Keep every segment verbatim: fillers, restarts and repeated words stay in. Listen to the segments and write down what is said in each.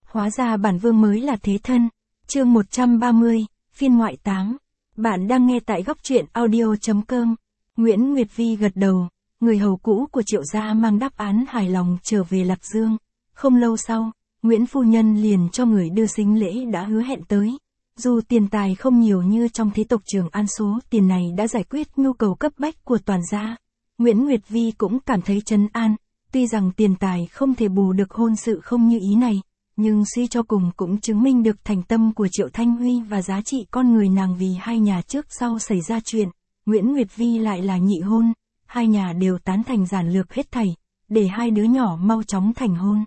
hóa ra bản vương mới là thế thân. Chương một trăm ba mươi, phiên ngoại tám. Bạn đang nghe tại góc truyện audio chấm com. Nguyễn Nguyệt Vi gật đầu, người hầu cũ của Triệu gia mang đáp án hài lòng trở về Lạc Dương. Không lâu sau, Nguyễn phu nhân liền cho người đưa sính lễ đã hứa hẹn tới. Dù tiền tài không nhiều như trong thế tộc Trường An, số tiền này đã giải quyết nhu cầu cấp bách của toàn gia. Nguyễn Nguyệt Vi cũng cảm thấy trấn an, tuy rằng tiền tài không thể bù được hôn sự không như ý này, nhưng suy cho cùng cũng chứng minh được thành tâm của Triệu Thanh Huy và giá trị con người nàng. Vì hai nhà trước sau xảy ra chuyện, Nguyễn Nguyệt Vi lại là nhị hôn, hai nhà đều tán thành giản lược hết thảy, để hai đứa nhỏ mau chóng thành hôn.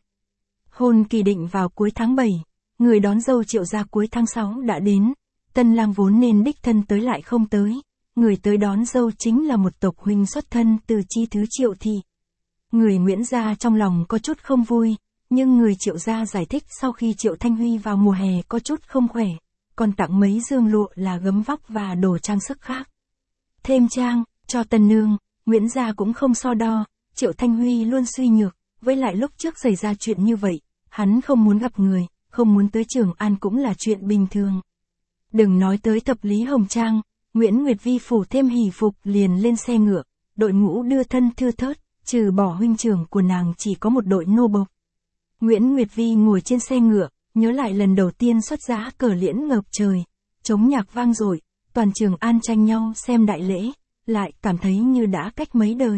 Hôn kỳ định vào cuối tháng bảy, người đón dâu Triệu gia cuối tháng sáu đã đến, tân lang vốn nên đích thân tới lại không tới, người tới đón dâu chính là một tộc huynh xuất thân từ chi thứ Triệu thị. Người Nguyễn gia trong lòng có chút không vui, nhưng người Triệu gia giải thích sau khi Triệu Thanh Huy vào mùa hè có chút không khỏe, còn tặng mấy dương lụa là gấm vóc và đồ trang sức khác. Thêm trang, cho tân nương, Nguyễn gia cũng không so đo, Triệu Thanh Huy luôn suy nhược, với lại lúc trước xảy ra chuyện như vậy, hắn không muốn gặp người, không muốn tới Trường An cũng là chuyện bình thường. Đừng nói tới thập lý hồng trang, Nguyễn Nguyệt Vi phủ thêm hỷ phục liền lên xe ngựa, đội ngũ đưa thân thưa thớt, trừ bỏ huynh trưởng của nàng chỉ có một đội nô bộc. Nguyễn Nguyệt Vi ngồi trên xe ngựa, nhớ lại lần đầu tiên xuất giá cờ liễn ngợp trời, trống nhạc vang dội, toàn Trường An tranh nhau xem đại lễ, lại cảm thấy như đã cách mấy đời.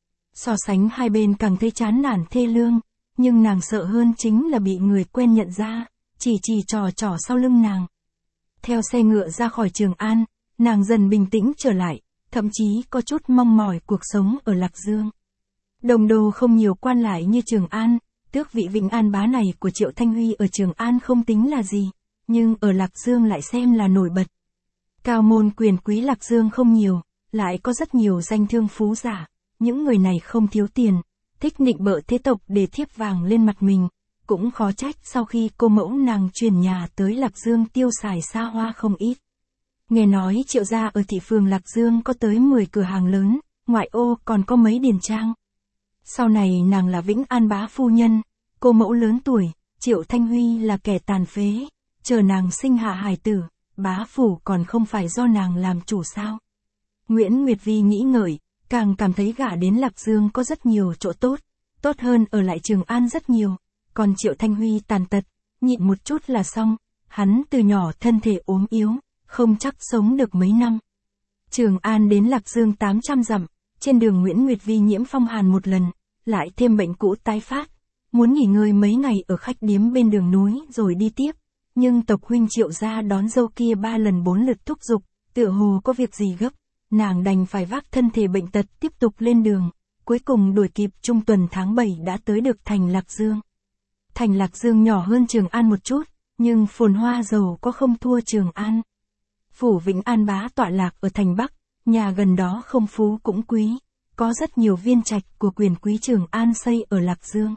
So sánh hai bên càng thấy chán nản thê lương, nhưng nàng sợ hơn chính là bị người quen nhận ra, chỉ chỉ trò trò sau lưng nàng. Theo xe ngựa ra khỏi Trường An, nàng dần bình tĩnh trở lại, thậm chí có chút mong mỏi cuộc sống ở Lạc Dương. Đồng đô không nhiều quan lại như Trường An, tước vị Vĩnh An bá này của Triệu Thanh Huy ở Trường An không tính là gì, nhưng ở Lạc Dương lại xem là nổi bật. Cao môn quyền quý Lạc Dương không nhiều, lại có rất nhiều danh thương phú giả, những người này không thiếu tiền, thích nịnh bợ thế tộc để thiếp vàng lên mặt mình, cũng khó trách sau khi cô mẫu nàng chuyển nhà tới Lạc Dương tiêu xài xa hoa không ít. Nghe nói Triệu gia ở thị phường Lạc Dương có tới mười cửa hàng lớn, ngoại ô còn có mấy điền trang. Sau này nàng là Vĩnh An bá phu nhân, cô mẫu lớn tuổi, Triệu Thanh Huy là kẻ tàn phế, chờ nàng sinh hạ hài tử, bá phủ còn không phải do nàng làm chủ sao. Nguyễn Nguyệt Vi nghĩ ngợi, càng cảm thấy gả đến Lạc Dương có rất nhiều chỗ tốt, tốt hơn ở lại Trường An rất nhiều, còn Triệu Thanh Huy tàn tật, nhịn một chút là xong, hắn từ nhỏ thân thể ốm yếu, không chắc sống được mấy năm. Trường An đến Lạc Dương tám trăm dặm, trên đường Nguyễn Nguyệt Vi nhiễm phong hàn một lần, lại thêm bệnh cũ tái phát, muốn nghỉ ngơi mấy ngày ở khách điếm bên đường núi rồi đi tiếp, nhưng tộc huynh Triệu gia đón dâu kia ba lần bốn lượt thúc giục, tựa hồ có việc gì gấp, nàng đành phải vác thân thể bệnh tật tiếp tục lên đường, cuối cùng đuổi kịp trung tuần tháng bảy đã tới được thành Lạc Dương. Thành Lạc Dương nhỏ hơn Trường An một chút, nhưng phồn hoa giàu có không thua Trường An. Phủ Vĩnh An bá tọa lạc ở thành Bắc, nhà gần đó không phú cũng quý, có rất nhiều viên trạch của quyền quý Trường An xây ở Lạc Dương.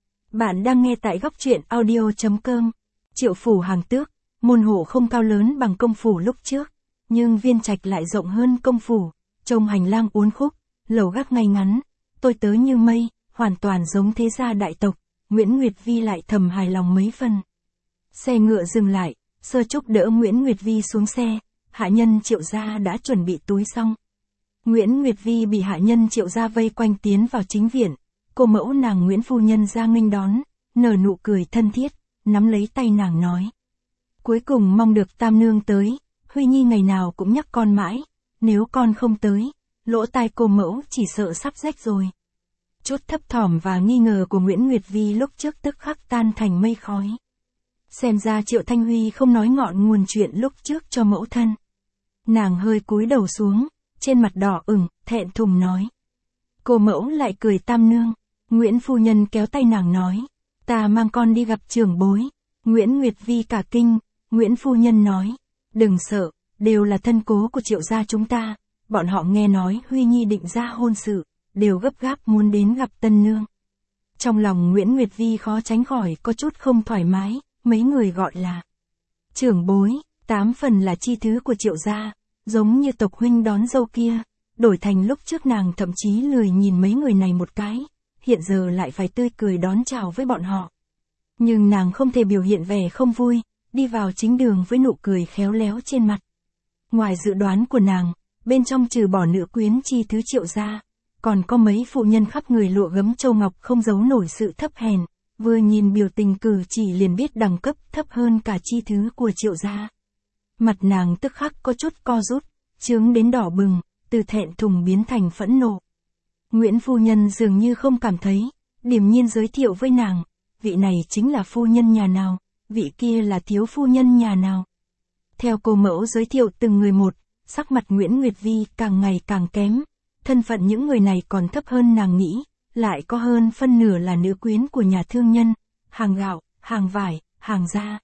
Bạn đang nghe tại góc truyện audio chấm com. Triệu phủ hàng tước, môn hộ không cao lớn bằng công phủ lúc trước, nhưng viên trạch lại rộng hơn công phủ, trông hành lang uốn khúc, lầu gác ngay ngắn, tôi tớ như mây, hoàn toàn giống thế gia đại tộc. Nguyễn Nguyệt Vi lại thầm hài lòng mấy phần. Xe ngựa dừng lại, Sơ Trúc đỡ Nguyễn Nguyệt Vi xuống xe, hạ nhân Triệu gia đã chuẩn bị túi xong. Nguyễn Nguyệt Vi bị hạ nhân Triệu gia vây quanh tiến vào chính viện, cô mẫu nàng Nguyễn phu nhân ra nghênh đón, nở nụ cười thân thiết, nắm lấy tay nàng nói: cuối cùng mong được tam nương tới, Huy Nhi ngày nào cũng nhắc con mãi, nếu con không tới, lỗ tai cô mẫu chỉ sợ sắp rách rồi. Chút thấp thỏm và nghi ngờ của Nguyễn Nguyệt Vi lúc trước tức khắc tan thành mây khói. Xem ra Triệu Thanh Huy không nói ngọn nguồn chuyện lúc trước cho mẫu thân. Nàng hơi cúi đầu xuống, trên mặt đỏ ửng, thẹn thùng nói. Cô mẫu lại cười tam nương. Nguyễn phu nhân kéo tay nàng nói: ta mang con đi gặp trưởng bối. Nguyễn Nguyệt Vi cả kinh, Nguyễn phu nhân nói: đừng sợ, đều là thân cố của Triệu gia chúng ta, bọn họ nghe nói Huy Nhi định ra hôn sự, đều gấp gáp muốn đến gặp tân nương. Trong lòng Nguyễn Nguyệt Vi khó tránh khỏi có chút không thoải mái, mấy người gọi là trưởng bối, tám phần là chi thứ của Triệu gia, giống như tộc huynh đón dâu kia, đổi thành lúc trước nàng thậm chí lười nhìn mấy người này một cái, hiện giờ lại phải tươi cười đón chào với bọn họ. Nhưng nàng không thể biểu hiện vẻ không vui, đi vào chính đường với nụ cười khéo léo trên mặt. Ngoài dự đoán của nàng, bên trong trừ bỏ nữ quyến chi thứ Triệu gia, còn có mấy phụ nhân khắp người lụa gấm châu ngọc không giấu nổi sự thấp hèn, vừa nhìn biểu tình cử chỉ liền biết đẳng cấp thấp hơn cả chi thứ của Triệu gia. Mặt nàng tức khắc có chút co rút, chướng đến đỏ bừng, từ thẹn thùng biến thành phẫn nộ. Nguyễn phu nhân dường như không cảm thấy, điềm nhiên giới thiệu với nàng, vị này chính là phu nhân nhà nào, vị kia là thiếu phu nhân nhà nào. Theo cô mẫu giới thiệu từng người một, sắc mặt Nguyễn Nguyệt Vi càng ngày càng kém, thân phận những người này còn thấp hơn nàng nghĩ, lại có hơn phân nửa là nữ quyến của nhà thương nhân, hàng gạo, hàng vải, hàng da.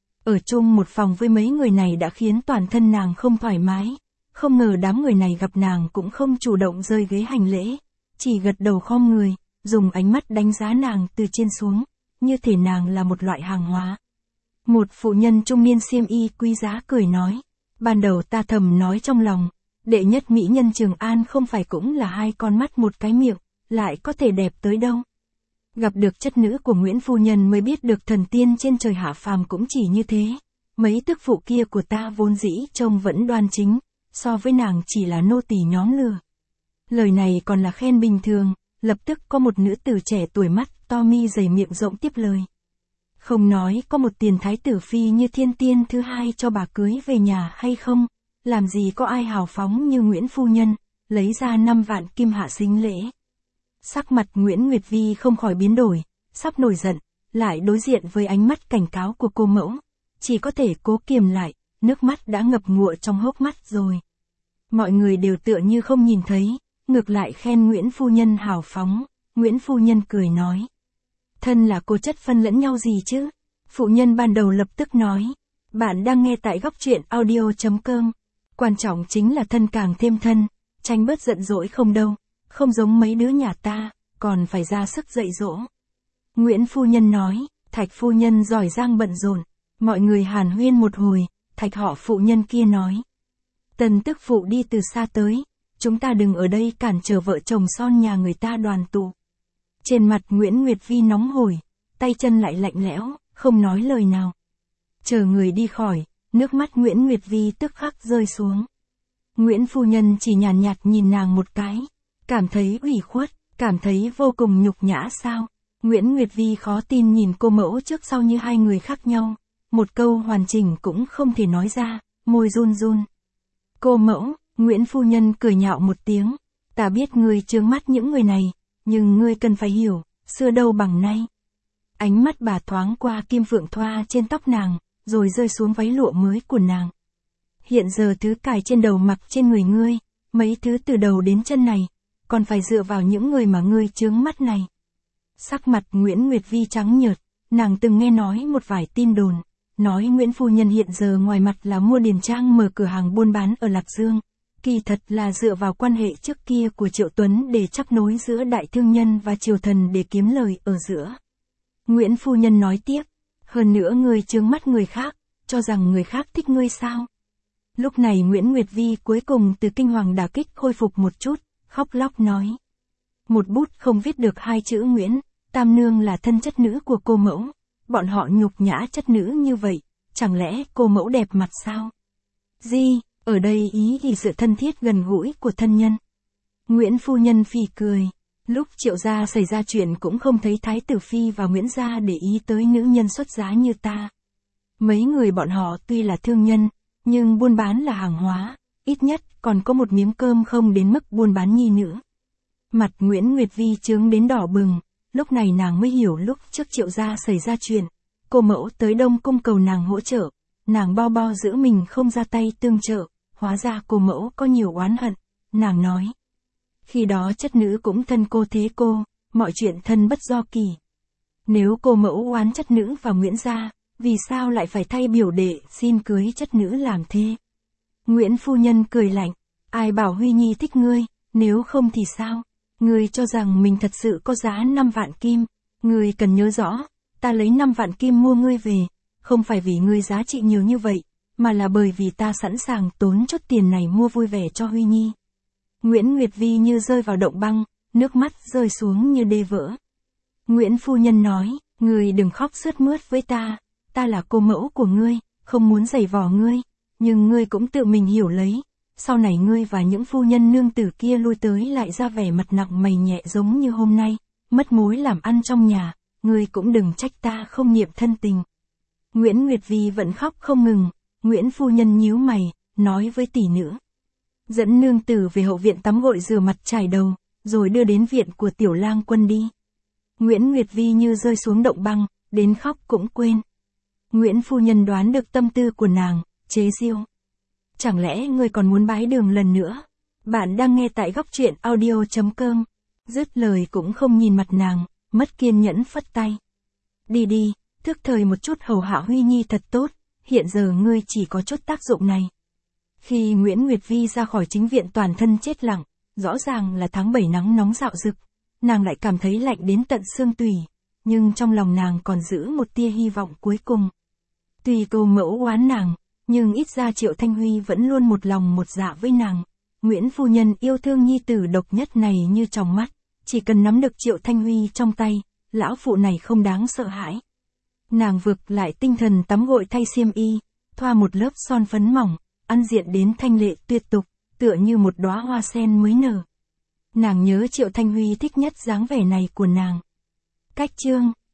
Ở chung một phòng với mấy người này đã khiến toàn thân nàng không thoải mái, không ngờ đám người này gặp nàng cũng không chủ động rơi ghế hành lễ, chỉ gật đầu khom người, dùng ánh mắt đánh giá nàng từ trên xuống, như thể nàng là một loại hàng hóa. Một phụ nhân trung niên xiêm y quý giá cười nói, ban đầu ta thầm nói trong lòng, đệ nhất mỹ nhân Trường An không phải cũng là hai con mắt một cái miệng, lại có thể đẹp tới đâu. Gặp được chất nữ của Nguyễn phu nhân mới biết được thần tiên trên trời hạ phàm cũng chỉ như thế, mấy tức phụ kia của ta vốn dĩ trông vẫn đoan chính, so với nàng chỉ là nô tỳ nhóm lừa. Lời này còn là khen bình thường, lập tức có một nữ tử trẻ tuổi mắt to mi dày miệng rộng tiếp lời. Không nói có một tiền thái tử phi như thiên tiên thứ hai cho bà cưới về nhà hay không, làm gì có ai hào phóng như Nguyễn phu nhân, lấy ra năm vạn kim hạ sính lễ. Sắc mặt Nguyễn Nguyệt Vi không khỏi biến đổi, sắp nổi giận, lại đối diện với ánh mắt cảnh cáo của cô mẫu, chỉ có thể cố kiềm lại, nước mắt đã ngập ngụa trong hốc mắt rồi. Mọi người đều tựa như không nhìn thấy, ngược lại khen Nguyễn phu nhân hào phóng, Nguyễn phu nhân cười nói. Thân là cô chất phân lẫn nhau gì chứ? Phụ nhân ban đầu lập tức nói, bạn đang nghe tại góc truyện audio chấm com. Quan trọng chính là thân càng thêm thân, tránh bớt giận dỗi không đâu, không giống mấy đứa nhà ta, còn phải ra sức dạy dỗ. Nguyễn phu nhân nói, Thạch phu nhân giỏi giang bận rộn, mọi người hàn huyên một hồi, Thạch họ phụ nhân kia nói. Tần tức phụ đi từ xa tới, chúng ta đừng ở đây cản trở vợ chồng son nhà người ta đoàn tụ. Trên mặt Nguyễn Nguyệt Vi nóng hổi, tay chân lại lạnh lẽo, không nói lời nào. Chờ người đi khỏi, nước mắt Nguyễn Nguyệt Vi tức khắc rơi xuống. Nguyễn phu nhân chỉ nhàn nhạt, nhạt nhìn nàng một cái, cảm thấy ủy khuất, cảm thấy vô cùng nhục nhã sao. Nguyễn Nguyệt Vi khó tin nhìn cô mẫu trước sau như hai người khác nhau, một câu hoàn chỉnh cũng không thể nói ra, môi run run. Cô mẫu, Nguyễn phu nhân cười nhạo một tiếng, ta biết ngươi chướng mắt những người này, nhưng ngươi cần phải hiểu, xưa đâu bằng nay. Ánh mắt bà thoáng qua kim phượng thoa trên tóc nàng, rồi rơi xuống váy lụa mới của nàng. Hiện giờ thứ cài trên đầu mặc trên người ngươi, mấy thứ từ đầu đến chân này, còn phải dựa vào những người mà ngươi chướng mắt này. Sắc mặt Nguyễn Nguyệt Vi trắng nhợt, nàng từng nghe nói một vài tin đồn, nói Nguyễn phu nhân hiện giờ ngoài mặt là mua điền trang mở cửa hàng buôn bán ở Lạc Dương, kỳ thật là dựa vào quan hệ trước kia của Triệu Tuấn để chấp nối giữa đại thương nhân và triều thần để kiếm lời ở giữa. Nguyễn phu nhân nói tiếp, hơn nữa ngươi chướng mắt người khác, cho rằng người khác thích ngươi sao? Lúc này Nguyễn Nguyệt Vi cuối cùng từ kinh hoàng đả kích khôi phục một chút, khóc lóc nói. Một bút không viết được hai chữ Nguyễn, tam nương là thân chất nữ của cô mẫu, bọn họ nhục nhã chất nữ như vậy, chẳng lẽ cô mẫu đẹp mặt sao? Gì, ở đây ý thì sự thân thiết gần gũi của thân nhân. Nguyễn phu nhân phì cười, lúc Triệu gia xảy ra chuyện cũng không thấy Thái tử Phi và Nguyễn gia để ý tới nữ nhân xuất giá như ta. Mấy người bọn họ tuy là thương nhân, nhưng buôn bán là hàng hóa, ít nhất còn có một miếng cơm không đến mức buôn bán nhi nữ. Mặt Nguyễn Nguyệt Vi chướng đến đỏ bừng, lúc này nàng mới hiểu lúc trước Triệu gia xảy ra chuyện, cô mẫu tới Đông Cung cầu nàng hỗ trợ, nàng bao bao giữ mình không ra tay tương trợ, hóa ra cô mẫu có nhiều oán hận, nàng nói. Khi đó chất nữ cũng thân cô thế cô, mọi chuyện thân bất do kỳ. Nếu cô mẫu oán chất nữ và Nguyễn gia, vì sao lại phải thay biểu đệ xin cưới chất nữ làm thê? Nguyễn phu nhân cười lạnh, ai bảo Huy Nhi thích ngươi, nếu không thì sao? Ngươi cho rằng mình thật sự có giá năm vạn kim, ngươi cần nhớ rõ, ta lấy năm vạn kim mua ngươi về, không phải vì ngươi giá trị nhiều như vậy, mà là bởi vì ta sẵn sàng tốn chút tiền này mua vui vẻ cho Huy Nhi. Nguyễn Nguyệt Vi như rơi vào động băng, nước mắt rơi xuống như đê vỡ. Nguyễn phu nhân nói, ngươi đừng khóc sướt mướt với ta, ta là cô mẫu của ngươi, không muốn giày vò ngươi, nhưng ngươi cũng tự mình hiểu lấy, sau này ngươi và những phu nhân nương tử kia lui tới lại ra vẻ mặt nặng mày nhẹ giống như hôm nay, mất mối làm ăn trong nhà, ngươi cũng đừng trách ta không niệm thân tình. Nguyễn Nguyệt Vi vẫn khóc không ngừng, Nguyễn phu nhân nhíu mày, nói với tỷ nữ. Dẫn nương tử về hậu viện tắm gội rửa mặt chải đầu, rồi đưa đến viện của tiểu lang quân đi. Nguyễn Nguyệt Vi như rơi xuống động băng, đến khóc cũng quên. Nguyễn phu nhân đoán được tâm tư của nàng, chế giễu. Chẳng lẽ ngươi còn muốn bái đường lần nữa? Bạn đang nghe tại góc truyện audio chấm com. Dứt lời cũng không nhìn mặt nàng, mất kiên nhẫn phất tay. Đi đi, thức thời một chút hầu hạ Huy Nhi thật tốt, hiện giờ ngươi chỉ có chút tác dụng này. Khi Nguyễn Nguyệt Vi ra khỏi chính viện toàn thân chết lặng, rõ ràng là tháng bảy nắng nóng rạo rực, nàng lại cảm thấy lạnh đến tận xương tủy, nhưng trong lòng nàng còn giữ một tia hy vọng cuối cùng. Tuy cô mẫu oán nàng, nhưng ít ra Triệu Thanh Huy vẫn luôn một lòng một dạ với nàng. Nguyễn phu nhân yêu thương nhi tử độc nhất này như trong mắt, chỉ cần nắm được Triệu Thanh Huy trong tay, lão phụ này không đáng sợ hãi. Nàng vực lại tinh thần tắm gội thay xiêm y, thoa một lớp son phấn mỏng, ăn diện đến thanh lệ tuyệt tục, tựa như một đóa hoa sen mới nở. Nàng nhớ Triệu Thanh Huy thích nhất dáng vẻ này của nàng. Cách chương